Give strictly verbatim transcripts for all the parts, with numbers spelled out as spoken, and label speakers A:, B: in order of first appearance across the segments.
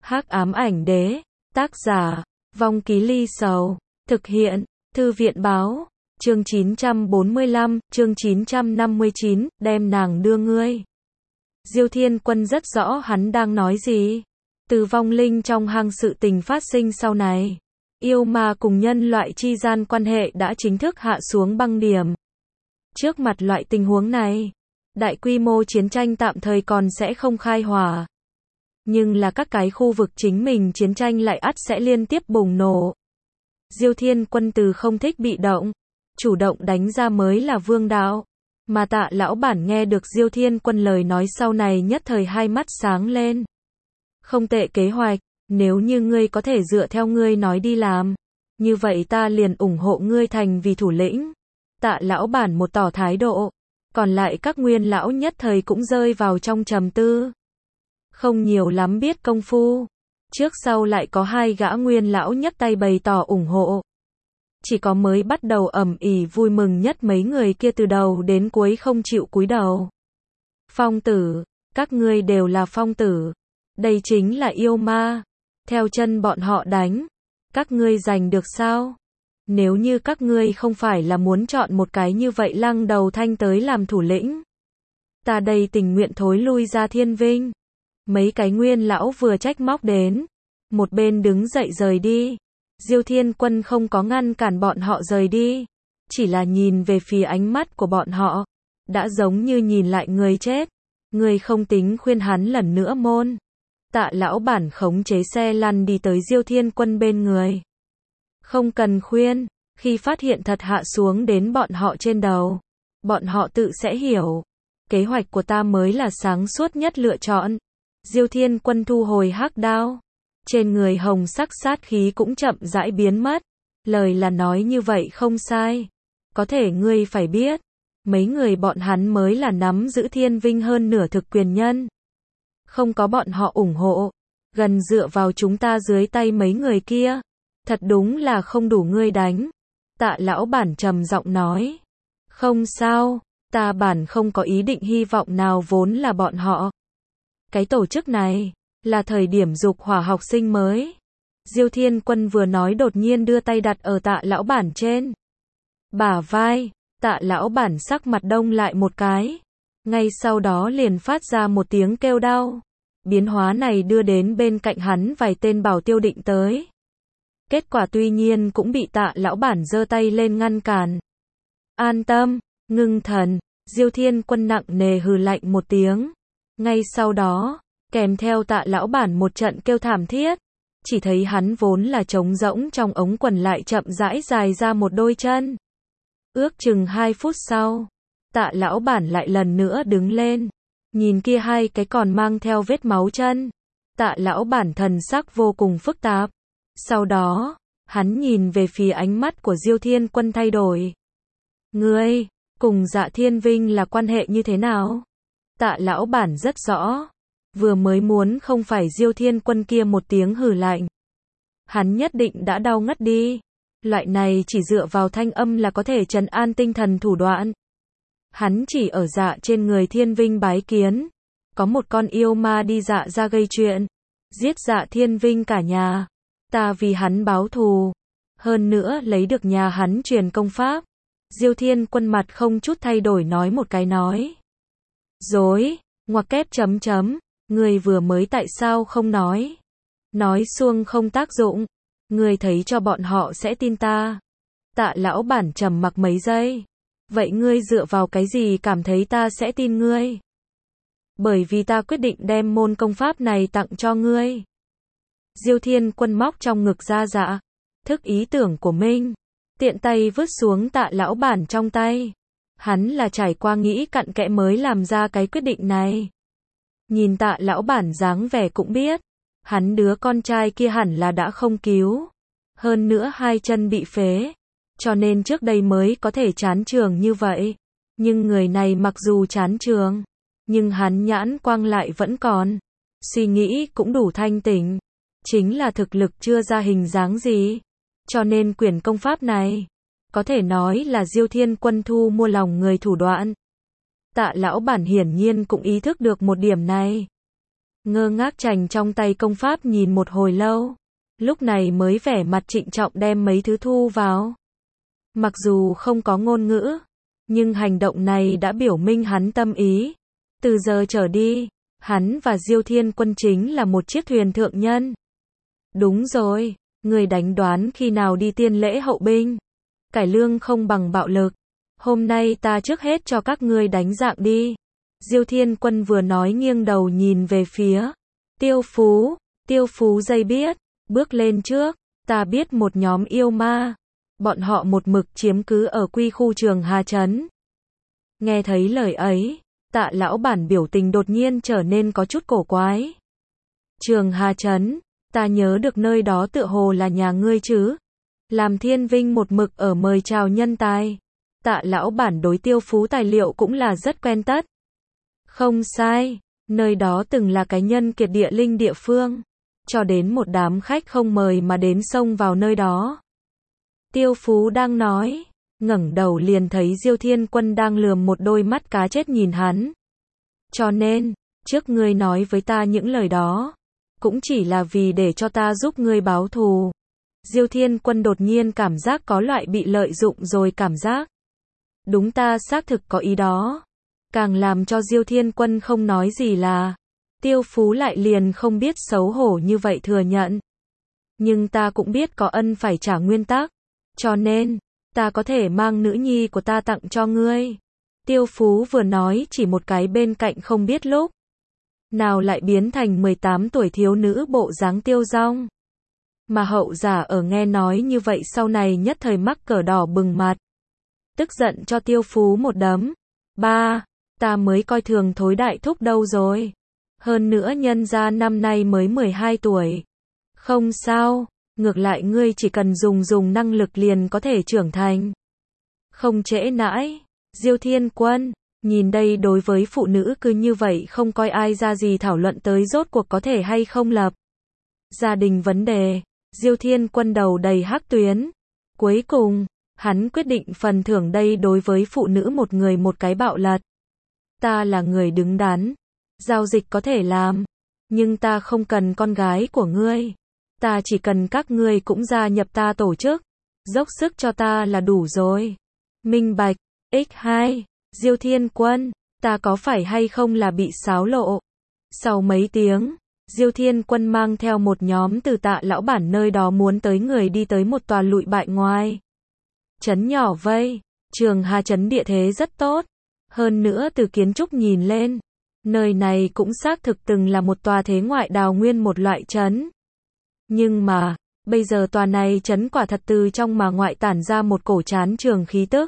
A: Hắc ám ảnh đế, tác giả, Vong Ký Ly Sầu, thực hiện, Thư viện báo, chương chín trăm bốn mươi lăm, chương chín trăm năm mươi chín, đem nàng đưa ngươi. Diêu Thiên Quân rất rõ hắn đang nói gì. Từ vong linh trong hang sự tình phát sinh sau này. Yêu ma cùng nhân loại chi gian quan hệ đã chính thức hạ xuống băng điểm. Trước mặt loại tình huống này, đại quy mô chiến tranh tạm thời còn sẽ không khai hỏa. Nhưng là các cái khu vực chính mình chiến tranh lại ắt sẽ liên tiếp bùng nổ. Diêu Thiên Quân từ không thích bị động, chủ động đánh ra mới là vương đạo. Mà Tạ lão bản nghe được Diêu Thiên Quân lời nói sau này nhất thời hai mắt sáng lên. Không tệ kế hoạch, nếu như ngươi có thể dựa theo ngươi nói đi làm, như vậy ta liền ủng hộ ngươi thành vì thủ lĩnh. Tạ lão bản một tỏ thái độ, còn lại các nguyên lão nhất thời cũng rơi vào trong trầm tư. Không nhiều lắm biết công phu, trước sau lại có hai gã nguyên lão nhấc tay bày tỏ ủng hộ. Chỉ có mới bắt đầu ầm ĩ vui mừng nhất mấy người kia từ đầu đến cuối không chịu cúi đầu. Phong tử, các ngươi đều là phong tử. Đây chính là yêu ma. Theo chân bọn họ đánh. Các ngươi giành được sao? Nếu như các ngươi không phải là muốn chọn một cái như vậy lăng đầu thanh tới làm thủ lĩnh. Ta đây tình nguyện thối lui ra Thiên Vinh. Mấy cái nguyên lão vừa trách móc đến. Một bên đứng dậy rời đi. Diêu Thiên Quân không có ngăn cản bọn họ rời đi. Chỉ là nhìn về phía ánh mắt của bọn họ. Đã giống như nhìn lại người chết. Người không tính khuyên hắn lần nữa môn. Tạ lão bản khống chế xe lăn đi tới Diêu Thiên Quân bên người. Không cần khuyên, khi phát hiện thật hạ xuống đến bọn họ trên đầu. Bọn họ tự sẽ hiểu. Kế hoạch của ta mới là sáng suốt nhất lựa chọn. Diêu Thiên Quân thu hồi hắc đao. Trên người hồng sắc sát khí cũng chậm rãi biến mất. Lời là nói như vậy không sai. Có thể ngươi phải biết. Mấy người bọn hắn mới là nắm giữ Thiên Vinh hơn nửa thực quyền nhân. Không có bọn họ ủng hộ. Gần dựa vào chúng ta dưới tay mấy người kia. Thật đúng là không đủ ngươi đánh. Tạ lão bản trầm giọng nói. Không sao. Ta bản không có ý định hy vọng nào vốn là bọn họ. Cái tổ chức này là thời điểm dục hỏa học sinh mới. Diêu Thiên Quân vừa nói đột nhiên đưa tay đặt ở tạ lão bản trên bả vai. Tạ lão bản sắc mặt đông lại một cái. Ngay sau đó liền phát ra một tiếng kêu đau. Biến hóa này đưa đến bên cạnh hắn vài tên bảo tiêu định tới. Kết quả tuy nhiên cũng bị tạ lão bản giơ tay lên ngăn cản. An tâm, ngưng thần. Diêu Thiên Quân nặng nề hừ lạnh một tiếng. Ngay sau đó, kèm theo tạ lão bản một trận kêu thảm thiết. Chỉ thấy hắn vốn là trống rỗng trong ống quần lại chậm rãi dài ra một đôi chân. Ước chừng hai phút sau, tạ lão bản lại lần nữa đứng lên. Nhìn kia hai cái còn mang theo vết máu chân. Tạ lão bản thần sắc vô cùng phức tạp. Sau đó, hắn nhìn về phía ánh mắt của Diêu Thiên Quân thay đổi. Ngươi, cùng Dạ Thiên Vinh là quan hệ như thế nào? Tạ lão bản rất rõ. Vừa mới muốn không phải Diêu Thiên Quân kia một tiếng hừ lạnh. Hắn nhất định đã đau ngất đi. Loại này chỉ dựa vào thanh âm là có thể trấn an tinh thần thủ đoạn. Hắn chỉ ở Dạ trên người Thiên Vinh bái kiến. Có một con yêu ma đi Dạ ra gây chuyện. Giết Dạ Thiên Vinh cả nhà. Ta vì hắn báo thù. Hơn nữa lấy được nhà hắn truyền công pháp. Diêu Thiên Quân mặt không chút thay đổi nói một cái nói. Dối, ngoặc kép chấm chấm. Người vừa mới tại sao không nói? Nói xuông không tác dụng. Người thấy cho bọn họ sẽ tin ta. Tạ lão bản trầm mặc mấy giây. Vậy ngươi dựa vào cái gì cảm thấy ta sẽ tin ngươi? Bởi vì ta quyết định đem môn công pháp này tặng cho ngươi. Diêu Thiên Quân móc trong ngực ra dạ. Thức ý tưởng của mình. Tiện tay vứt xuống tạ lão bản trong tay. Hắn là trải qua nghĩ cặn kẽ mới làm ra cái quyết định này. Nhìn tạ lão bản dáng vẻ cũng biết. Hắn đứa con trai kia hẳn là đã không cứu. Hơn nữa hai chân bị phế. Cho nên trước đây mới có thể chán trường như vậy. Nhưng người này mặc dù chán trường. Nhưng hắn nhãn quang lại vẫn còn. Suy nghĩ cũng đủ thanh tỉnh. Chính là thực lực chưa ra hình dáng gì. Cho nên quyển công pháp này. Có thể nói là Diêu Thiên Quân thu mua lòng người thủ đoạn. Tạ lão bản hiển nhiên cũng ý thức được một điểm này. ngơ ngác chành trong tay công pháp nhìn một hồi lâu, lúc này mới vẻ mặt trịnh trọng đem mấy thứ thu vào. Mặc dù không có ngôn ngữ, nhưng hành động này đã biểu minh hắn tâm ý. Từ giờ trở đi, hắn và Diêu Thiên Quân chính là một chiếc thuyền thượng nhân. Đúng rồi, người đánh đoán khi nào đi tiên lễ hậu binh. Cải lương không bằng bạo lực. Hôm nay ta trước hết cho các ngươi đánh dạng đi. Diêu Thiên Quân vừa nói nghiêng đầu nhìn về phía Tiêu Phú. Tiêu Phú dây biết, bước lên trước, ta biết một nhóm yêu ma. Bọn họ một mực chiếm cứ ở quy khu Trường Hà Trấn. Nghe thấy lời ấy, Tạ lão bản biểu tình đột nhiên trở nên có chút cổ quái. Trường Hà Trấn, ta nhớ được nơi đó tựa hồ là nhà ngươi chứ. Làm Thiên Vinh một mực ở mời chào nhân tài. Tạ lão bản đối Tiêu Phú tài liệu cũng là rất quen tất. Không sai, nơi đó từng là cái nhân kiệt địa linh địa phương. Cho đến một đám khách không mời mà đến xông vào nơi đó. Tiêu Phú đang nói, ngẩng đầu liền thấy Diêu Thiên Quân đang lườm một đôi mắt cá chết nhìn hắn. Cho nên, trước ngươi nói với ta những lời đó, cũng chỉ là vì để cho ta giúp ngươi báo thù. Diêu Thiên Quân đột nhiên cảm giác có loại bị lợi dụng rồi cảm giác. Đúng, ta xác thực có ý đó. Càng làm cho Diêu Thiên Quân không nói gì là, Tiêu Phú lại liền không biết xấu hổ như vậy thừa nhận. Nhưng ta cũng biết có ân phải trả nguyên tắc. Cho nên, ta có thể mang nữ nhi của ta tặng cho ngươi. Tiêu Phú vừa nói chỉ một cái bên cạnh không biết lúc nào lại biến thành mười tám tuổi thiếu nữ bộ dáng tiêu dong. Mà hậu giả ở nghe nói như vậy sau này nhất thời mắc cỡ đỏ bừng mặt. Tức giận cho Tiêu Phú một đấm. Ba, ta mới coi thường thối đại thúc đâu rồi. Hơn nữa nhân ra năm nay mới mười hai tuổi. Không sao, ngược lại ngươi chỉ cần dùng dùng năng lực liền có thể trưởng thành. Không trễ nãi. Diêu Thiên Quân, nhìn đây đối với phụ nữ cứ như vậy không coi ai ra gì thảo luận tới rốt cuộc có thể hay không lập gia đình vấn đề. Diêu Thiên Quân đầu đầy hắc tuyến. Cuối cùng, hắn quyết định phần thưởng đây đối với phụ nữ một người một cái bạo lật. Ta là người đứng đắn. Giao dịch có thể làm. Nhưng ta không cần con gái của ngươi. Ta chỉ cần các ngươi cũng gia nhập ta tổ chức. Dốc sức cho ta là đủ rồi. Minh bạch. ích hai. Diêu Thiên Quân, ta có phải hay không là bị xáo lộ? Sau mấy tiếng, Diêu Thiên Quân mang theo một nhóm từ Tạ lão bản nơi đó muốn tới người đi tới một tòa lụi bại ngoài trấn nhỏ vây. Trường Hà Trấn địa thế rất tốt. Hơn nữa từ kiến trúc nhìn lên, nơi này cũng xác thực từng là một tòa thế ngoại đào nguyên một loại trấn. Nhưng mà, bây giờ tòa này trấn quả thật từ trong mà ngoại tản ra một cổ chán trường khí tức.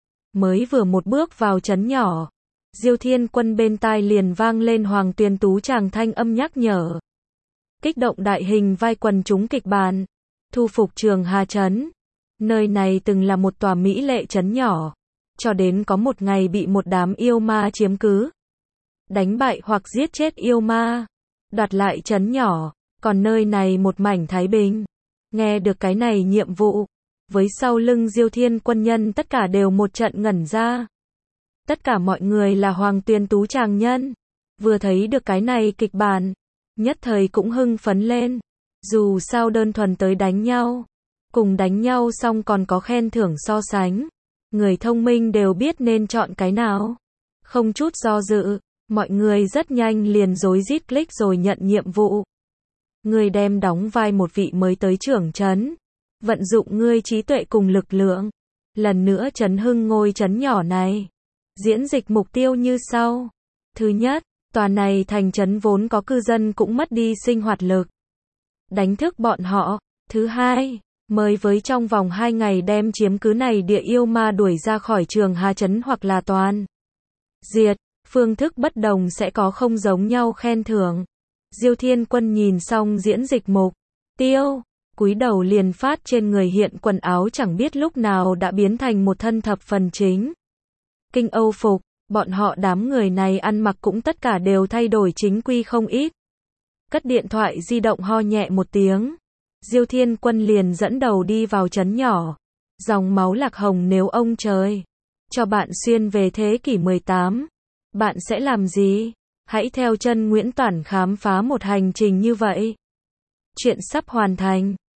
A: Mới vừa một bước vào trấn nhỏ, Diêu Thiên Quân bên tai liền vang lên Hoàng Tuyền Tú chàng thanh âm nhắc nhở. Kích động đại hình vai quần chúng kịch bản. Thu phục Trường Hà Trấn. Nơi này từng là một tòa mỹ lệ trấn nhỏ. Cho đến có một ngày bị một đám yêu ma chiếm cứ. Đánh bại hoặc giết chết yêu ma. Đoạt lại trấn nhỏ. Còn nơi này một mảnh thái bình. Nghe được cái này nhiệm vụ. Với sau lưng Diêu Thiên Quân nhân tất cả đều một trận ngẩn ra. Tất cả mọi người là Hoàng Tuyền Tú chàng nhân. Vừa thấy được cái này kịch bản. Nhất thời cũng hưng phấn lên. Dù sao đơn thuần tới đánh nhau. Cùng đánh nhau xong còn có khen thưởng so sánh. Người thông minh đều biết nên chọn cái nào. Không chút do dự. Mọi người rất nhanh liền rối rít click rồi nhận nhiệm vụ. Người đem đóng vai một vị mới tới trưởng trấn. Vận dụng ngươi trí tuệ cùng lực lượng. Lần nữa trấn hưng ngôi trấn nhỏ này. Diễn dịch mục tiêu như sau. Thứ nhất, tòa này thành trấn vốn có cư dân cũng mất đi sinh hoạt lực. Đánh thức bọn họ. Thứ hai, mời với trong vòng hai ngày đem chiếm cứ này địa yêu ma đuổi ra khỏi Trường Hà Trấn hoặc là toàn diệt. Phương thức bất đồng sẽ có không giống nhau khen thưởng. Diêu Thiên Quân nhìn xong diễn dịch mục tiêu. Cúi đầu liền phát trên người hiện quần áo chẳng biết lúc nào đã biến thành một thân thập phần chính kinh Âu phục. Bọn họ đám người này ăn mặc cũng tất cả đều thay đổi chính quy không ít. Cất điện thoại di động ho nhẹ một tiếng. Diêu Thiên Quân liền dẫn đầu đi vào trấn nhỏ. Dòng máu lạc hồng nếu ông trời cho bạn xuyên về thế kỷ mười tám. Bạn sẽ làm gì? Hãy theo chân Nguyễn Toản khám phá một hành trình như vậy. Chuyện sắp hoàn thành.